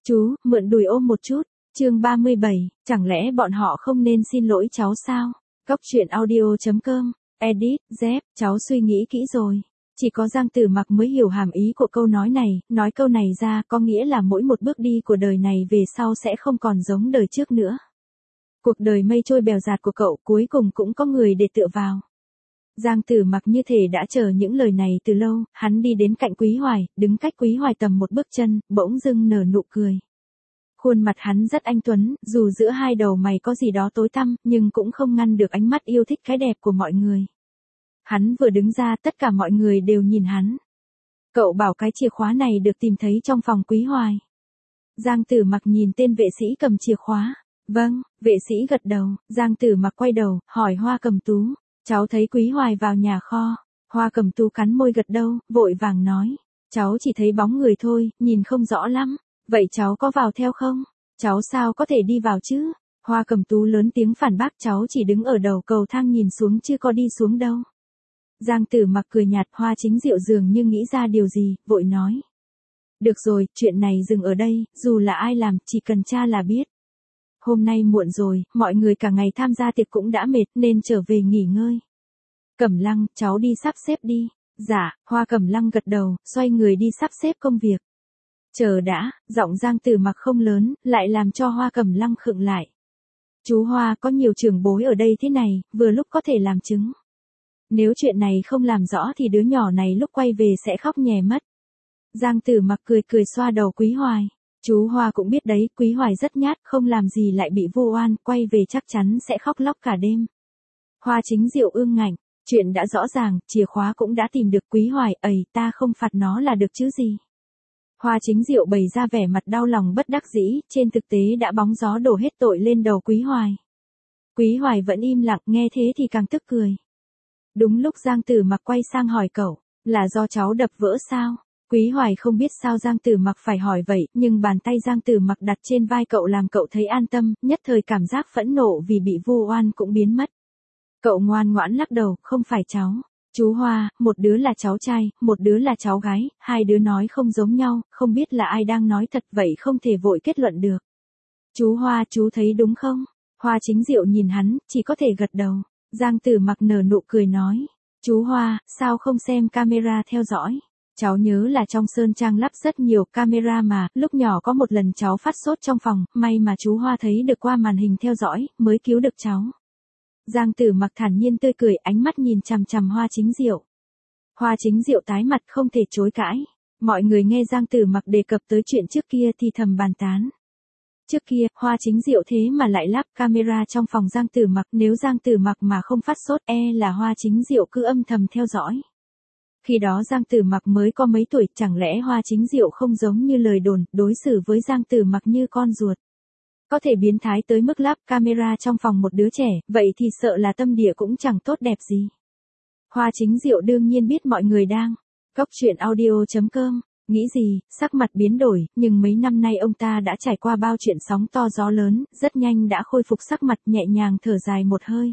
Chú, mượn đùi ôm một chút. Chương 37, chẳng lẽ bọn họ không nên xin lỗi cháu sao? Cóc truyện audio.com, edit, dép, cháu suy nghĩ kỹ rồi. Chỉ có Giang Tử Mặc mới hiểu hàm ý của câu nói này, nói câu này ra có nghĩa là mỗi một bước đi của đời này về sau sẽ không còn giống đời trước nữa. Cuộc đời mây trôi bèo dạt của cậu cuối cùng cũng có người để tựa vào. Giang Tử Mặc như thể đã chờ những lời này từ lâu, hắn đi đến cạnh Quý Hoài, đứng cách Quý Hoài tầm một bước chân, bỗng dưng nở nụ cười. Khuôn mặt hắn rất anh tuấn, dù giữa hai đầu mày có gì đó tối tăm, nhưng cũng không ngăn được ánh mắt yêu thích cái đẹp của mọi người. Hắn vừa đứng ra tất cả mọi người đều nhìn hắn. Cậu bảo cái chìa khóa này được tìm thấy trong phòng Quý Hoài. Giang Tử Mặc nhìn tên vệ sĩ cầm chìa khóa. Vâng, vệ sĩ gật đầu, Giang Tử Mặc quay đầu, hỏi Hoa Cầm Tú. Cháu thấy Quý Hoài vào nhà kho. Hoa Cầm Tú cắn môi gật đầu, vội vàng nói. Cháu chỉ thấy bóng người thôi, nhìn không rõ lắm. Vậy cháu có vào theo không? Cháu sao có thể đi vào chứ? Hoa Cầm Tú lớn tiếng phản bác, cháu chỉ đứng ở đầu cầu thang nhìn xuống chứ có đi xuống đâu. Giang Tử Mặc cười nhạt, Hoa Chính Diệu dường như nghĩ ra điều gì, vội nói. Được rồi, chuyện này dừng ở đây, dù là ai làm, chỉ cần cha là biết. Hôm nay muộn rồi, mọi người cả ngày tham gia tiệc cũng đã mệt nên trở về nghỉ ngơi. Cẩm Lăng, cháu đi sắp xếp đi. Dạ, Hoa Cẩm Lăng gật đầu, xoay người đi sắp xếp công việc. Chờ đã, giọng Giang Tử Mặc không lớn, lại làm cho Hoa Cẩm Lăng khựng lại. Chú Hoa, có nhiều trưởng bối ở đây thế này, vừa lúc có thể làm chứng. Nếu chuyện này không làm rõ thì đứa nhỏ này lúc quay về sẽ khóc nhè mất. Giang Tử Mặc cười cười xoa đầu Quý Hoài. Chú Hoa cũng biết đấy, Quý Hoài rất nhát, không làm gì lại bị vu oan, quay về chắc chắn sẽ khóc lóc cả đêm. Hoa Chính Diệu ương ngạnh, chuyện đã rõ ràng, chìa khóa cũng đã tìm được. Quý Hoài, ta không phạt nó là được chứ gì. Hoa Chính Diệu bày ra vẻ mặt đau lòng bất đắc dĩ, trên thực tế đã bóng gió đổ hết tội lên đầu Quý Hoài. Quý Hoài vẫn im lặng, nghe thế thì càng tức cười. Đúng lúc Giang Tử Mặc quay sang hỏi cậu, là do cháu đập vỡ sao? Quý Hoài không biết sao Giang Tử Mặc phải hỏi vậy, nhưng bàn tay Giang Tử Mặc đặt trên vai cậu làm cậu thấy an tâm, nhất thời cảm giác phẫn nộ vì bị vu oan cũng biến mất. Cậu ngoan ngoãn lắc đầu, không phải cháu. Chú Hoa, một đứa là cháu trai, một đứa là cháu gái, hai đứa nói không giống nhau, không biết là ai đang nói thật vậy không thể vội kết luận được. Chú Hoa, chú thấy đúng không? Hoa Chính Diệu nhìn hắn, chỉ có thể gật đầu. Giang Tử Mặc nở nụ cười nói. Chú Hoa, sao không xem camera theo dõi? Cháu nhớ là trong Sơn Trang lắp rất nhiều camera mà, lúc nhỏ có một lần cháu phát sốt trong phòng, may mà chú Hoa thấy được qua màn hình theo dõi, mới cứu được cháu. Giang Tử Mặc thản nhiên tươi cười, ánh mắt nhìn chằm chằm Hoa Chính Diệu. Hoa Chính Diệu tái mặt không thể chối cãi. Mọi người nghe Giang Tử Mặc đề cập tới chuyện trước kia thì thầm bàn tán. Trước kia, Hoa Chính Diệu thế mà lại lắp camera trong phòng Giang Tử Mặc, nếu Giang Tử Mặc mà không phát sốt là Hoa Chính Diệu cứ âm thầm theo dõi. Khi đó Giang Tử Mặc mới có mấy tuổi, chẳng lẽ Hoa Chính Diệu không giống như lời đồn, đối xử với Giang Tử Mặc như con ruột. Có thể biến thái tới mức lắp camera trong phòng một đứa trẻ, vậy thì sợ là tâm địa cũng chẳng tốt đẹp gì. Hoa Chính Diệu đương nhiên biết mọi người đang cóc truyện audio.com, nghĩ gì, sắc mặt biến đổi, nhưng mấy năm nay ông ta đã trải qua bao chuyện sóng to gió lớn, rất nhanh đã khôi phục sắc mặt, nhẹ nhàng thở dài một hơi.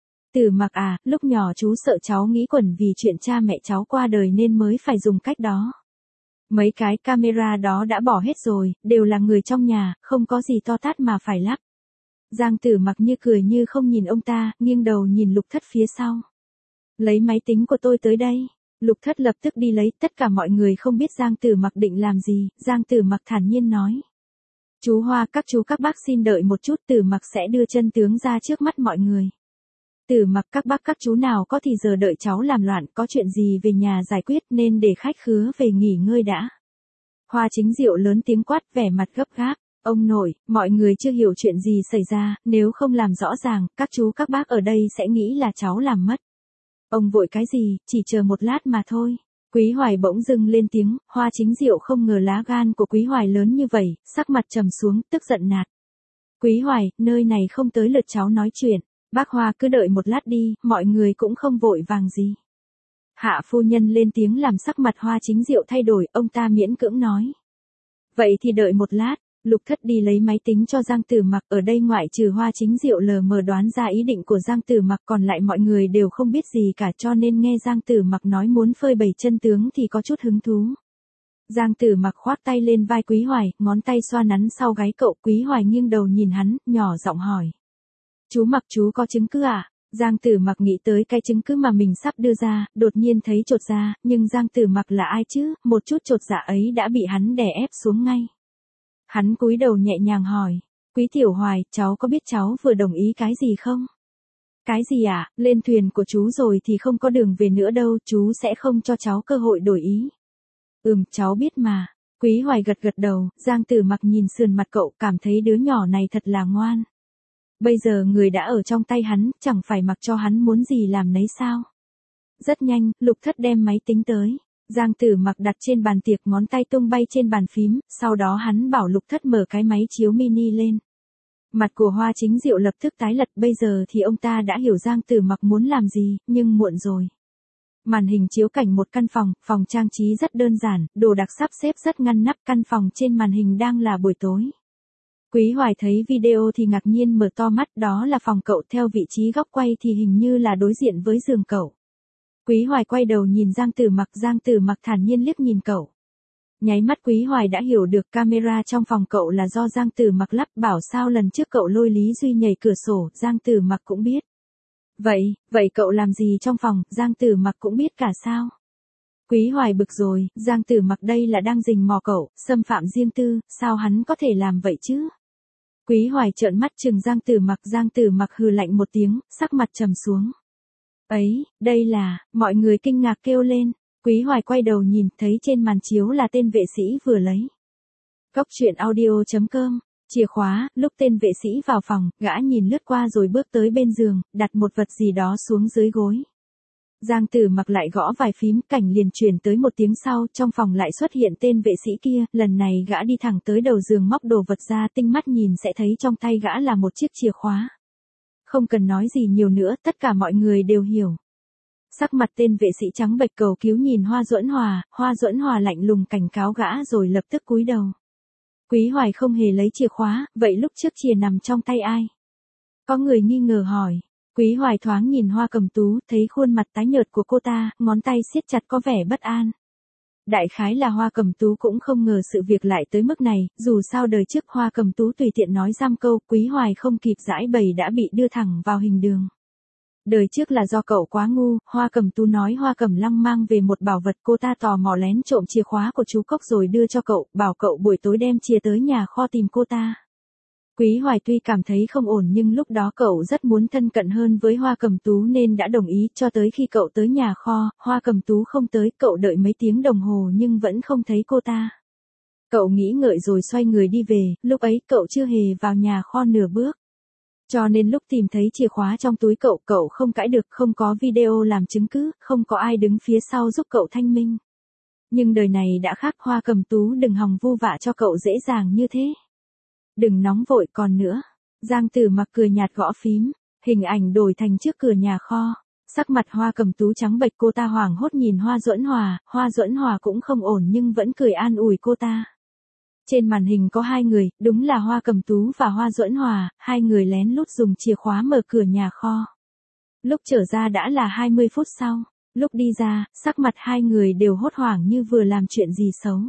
Tử Mặc à, lúc nhỏ chú sợ cháu nghĩ quẩn vì chuyện cha mẹ cháu qua đời nên mới phải dùng cách đó. Mấy cái camera đó đã bỏ hết rồi, đều là người trong nhà, không có gì to tát mà phải lắp. Giang Tử Mặc như cười như không nhìn ông ta, nghiêng đầu nhìn Lục Thất phía sau. Lấy máy tính của tôi tới đây. Lục Thất lập tức đi lấy, tất cả mọi người không biết Giang Tử Mặc định làm gì, Giang Tử Mặc thản nhiên nói. Chú Hoa, các chú các bác xin đợi một chút, Tử Mặc sẽ đưa chân tướng ra trước mắt mọi người. Tử Mặc, các bác các chú nào có thì giờ đợi cháu làm loạn, có chuyện gì về nhà giải quyết nên để khách khứa về nghỉ ngơi đã. Hoa Chính Diệu lớn tiếng quát, vẻ mặt gấp gáp. Ông nội, mọi người chưa hiểu chuyện gì xảy ra, nếu không làm rõ ràng, các chú các bác ở đây sẽ nghĩ là cháu làm mất. Ông vội cái gì, chỉ chờ một lát mà thôi. Quý Hoài bỗng dưng lên tiếng, Hoa Chính Diệu không ngờ lá gan của Quý Hoài lớn như vậy, sắc mặt trầm xuống, tức giận nạt. Quý Hoài, nơi này không tới lượt cháu nói chuyện. Bác Hoa cứ đợi một lát đi, mọi người cũng không vội vàng gì. Hạ phu nhân lên tiếng làm sắc mặt Hoa Chính Diệu thay đổi, ông ta miễn cưỡng nói. Vậy thì đợi một lát, Lục Thất đi lấy máy tính cho Giang Tử Mặc, ở đây ngoại trừ Hoa Chính Diệu lờ mờ đoán ra ý định của Giang Tử Mặc, còn lại mọi người đều không biết gì cả, cho nên nghe Giang Tử Mặc nói muốn phơi bày chân tướng thì có chút hứng thú. Giang Tử Mặc khoác tay lên vai Quý Hoài, ngón tay xoa nắn sau gáy cậu. Quý Hoài nghiêng đầu nhìn hắn, nhỏ giọng hỏi. Chú Mặc chú có chứng cứ à? Giang Tử Mặc nghĩ tới cái chứng cứ mà mình sắp đưa ra, đột nhiên thấy chột dạ, nhưng Giang Tử Mặc là ai chứ, một chút chột dạ ấy đã bị hắn đè ép xuống ngay. Hắn cúi đầu nhẹ nhàng hỏi, Quý Tiểu Hoài, cháu có biết cháu vừa đồng ý cái gì không? Cái gì à, lên thuyền của chú rồi thì không có đường về nữa đâu, chú sẽ không cho cháu cơ hội đổi ý. Cháu biết mà. Quý Hoài gật gật đầu, Giang Tử Mặc nhìn sườn mặt cậu, cảm thấy đứa nhỏ này thật là ngoan. Bây giờ người đã ở trong tay hắn, chẳng phải mặc cho hắn muốn gì làm nấy sao. Rất nhanh, Lục Thất đem máy tính tới. Giang Tử Mặc đặt trên bàn tiệc, ngón tay tung bay trên bàn phím, sau đó hắn bảo Lục Thất mở cái máy chiếu mini lên. Mặt của Hoa Chính Diệu lập tức tái lật, bây giờ thì ông ta đã hiểu Giang Tử Mặc muốn làm gì, nhưng muộn rồi. Màn hình chiếu cảnh một căn phòng, phòng trang trí rất đơn giản, đồ đạc sắp xếp rất ngăn nắp, căn phòng trên màn hình đang là buổi tối. Quý Hoài thấy video thì ngạc nhiên mở to mắt, đó là phòng cậu, theo vị trí góc quay thì hình như là đối diện với giường cậu. Quý Hoài quay đầu nhìn Giang Tử Mặc thản nhiên liếc nhìn cậu. Nháy mắt Quý Hoài đã hiểu được camera trong phòng cậu là do Giang Tử Mặc lắp, bảo sao lần trước cậu lôi Lý Duy nhảy cửa sổ, Giang Tử Mặc cũng biết. Vậy cậu làm gì trong phòng, Giang Tử Mặc cũng biết cả sao? Quý Hoài bực rồi, Giang Tử Mặc đây là đang rình mò cậu, xâm phạm riêng tư, sao hắn có thể làm vậy chứ? Quý Hoài trợn mắt trừng Giang Tử Mặc hừ lạnh một tiếng, sắc mặt trầm xuống. Ấy, đây là, mọi người kinh ngạc kêu lên. Quý Hoài quay đầu nhìn, thấy trên màn chiếu là tên vệ sĩ vừa lấy. Cốc truyện audio.com. Chìa khóa, lúc tên vệ sĩ vào phòng, gã nhìn lướt qua rồi bước tới bên giường, đặt một vật gì đó xuống dưới gối. Giang Tử Mặc lại gõ vài phím, cảnh liền chuyển tới một tiếng sau, trong phòng lại xuất hiện tên vệ sĩ kia, lần này gã đi thẳng tới đầu giường móc đồ vật ra, tinh mắt nhìn sẽ thấy trong tay gã là một chiếc chìa khóa. Không cần nói gì nhiều nữa, tất cả mọi người đều hiểu. Sắc mặt tên vệ sĩ trắng bệch cầu cứu nhìn Hoa Duẫn Hòa lạnh lùng cảnh cáo gã rồi lập tức cúi đầu. Quý Hoài không hề lấy chìa khóa, vậy lúc trước chìa nằm trong tay ai? Có người nghi ngờ hỏi. Quý Hoài thoáng nhìn Hoa Cẩm Tú, thấy khuôn mặt tái nhợt của cô ta, ngón tay siết chặt có vẻ bất an. Đại khái là Hoa Cẩm Tú cũng không ngờ sự việc lại tới mức này, dù sao đời trước Hoa Cẩm Tú tùy tiện nói giam câu, Quý Hoài không kịp giải bày đã bị đưa thẳng vào hình đường. Đời trước là do cậu quá ngu, Hoa Cẩm Tú nói Hoa Cẩm Lăng mang về một bảo vật, cô ta tò mò lén trộm chìa khóa của chú Cốc rồi đưa cho cậu, bảo cậu buổi tối đem chìa tới nhà kho tìm cô ta. Quý Hoài tuy cảm thấy không ổn nhưng lúc đó cậu rất muốn thân cận hơn với Hoa Cẩm Tú nên đã đồng ý, cho tới khi cậu tới nhà kho, Hoa Cẩm Tú không tới, cậu đợi mấy tiếng đồng hồ nhưng vẫn không thấy cô ta. Cậu nghĩ ngợi rồi xoay người đi về, lúc ấy cậu chưa hề vào nhà kho nửa bước. Cho nên lúc tìm thấy chìa khóa trong túi cậu không cãi được, không có video làm chứng cứ, không có ai đứng phía sau giúp cậu thanh minh. Nhưng đời này đã khác, Hoa Cẩm Tú đừng hòng vu vạ cho cậu dễ dàng như thế. Đừng nóng vội, còn nữa. Giang Tử Mặc cười nhạt gõ phím, hình ảnh đổi thành trước cửa nhà kho. Sắc mặt Hoa Cẩm Tú trắng bệch, cô ta hoảng hốt nhìn Hoa Duẫn Hòa cũng không ổn nhưng vẫn cười an ủi cô ta. Trên màn hình có hai người, đúng là Hoa Cẩm Tú và Hoa Duẫn Hòa, hai người lén lút dùng chìa khóa mở cửa nhà kho. Lúc trở ra đã là 20 phút sau, lúc đi ra, sắc mặt hai người đều hốt hoảng như vừa làm chuyện gì xấu.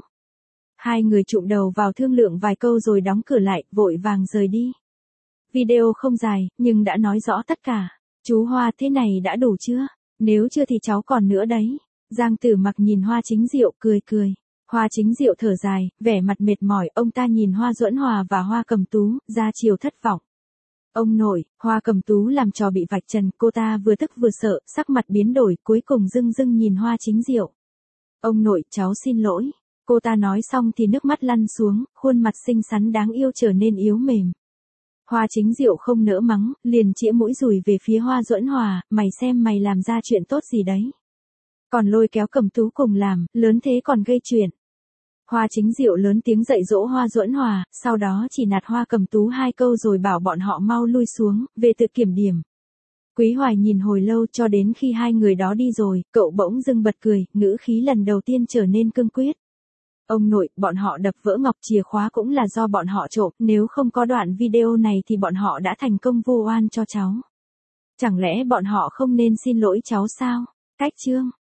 Hai người chụm đầu vào thương lượng vài câu rồi đóng cửa lại, vội vàng rời đi. Video không dài, nhưng đã nói rõ tất cả. Chú Hoa, thế này đã đủ chưa? Nếu chưa thì cháu còn nữa đấy. Giang Tử Mặc nhìn Hoa Chính Diệu cười cười. Hoa Chính Diệu thở dài, vẻ mặt mệt mỏi, ông ta nhìn Hoa Duẫn Hòa và Hoa Cẩm Tú, ra chiều thất vọng. Ông nội, Hoa Cẩm Tú làm trò bị vạch trần, cô ta vừa tức vừa sợ, sắc mặt biến đổi, cuối cùng dưng dưng nhìn Hoa Chính Diệu. Ông nội, cháu xin lỗi. Cô ta nói xong thì nước mắt lăn xuống, khuôn mặt xinh xắn đáng yêu trở nên yếu mềm. Hoa Chính Diệu không nỡ mắng, liền chĩa mũi dùi về phía Hoa Duẫn Hòa, mày xem mày làm ra chuyện tốt gì đấy. Còn lôi kéo Cẩm Tú cùng làm, lớn thế còn gây chuyện. Hoa Chính Diệu lớn tiếng dạy dỗ Hoa Duẫn Hòa, sau đó chỉ nạt Hoa Cẩm Tú hai câu rồi bảo bọn họ mau lui xuống, về tự kiểm điểm. Quý Hoài nhìn hồi lâu cho đến khi hai người đó đi rồi, cậu bỗng dưng bật cười, ngữ khí lần đầu tiên trở nên cương quyết. Ông nội, bọn họ đập vỡ ngọc chìa khóa cũng là do bọn họ trộm, nếu không có đoạn video này thì bọn họ đã thành công vu oan cho cháu. Chẳng lẽ bọn họ không nên xin lỗi cháu sao? Cách chương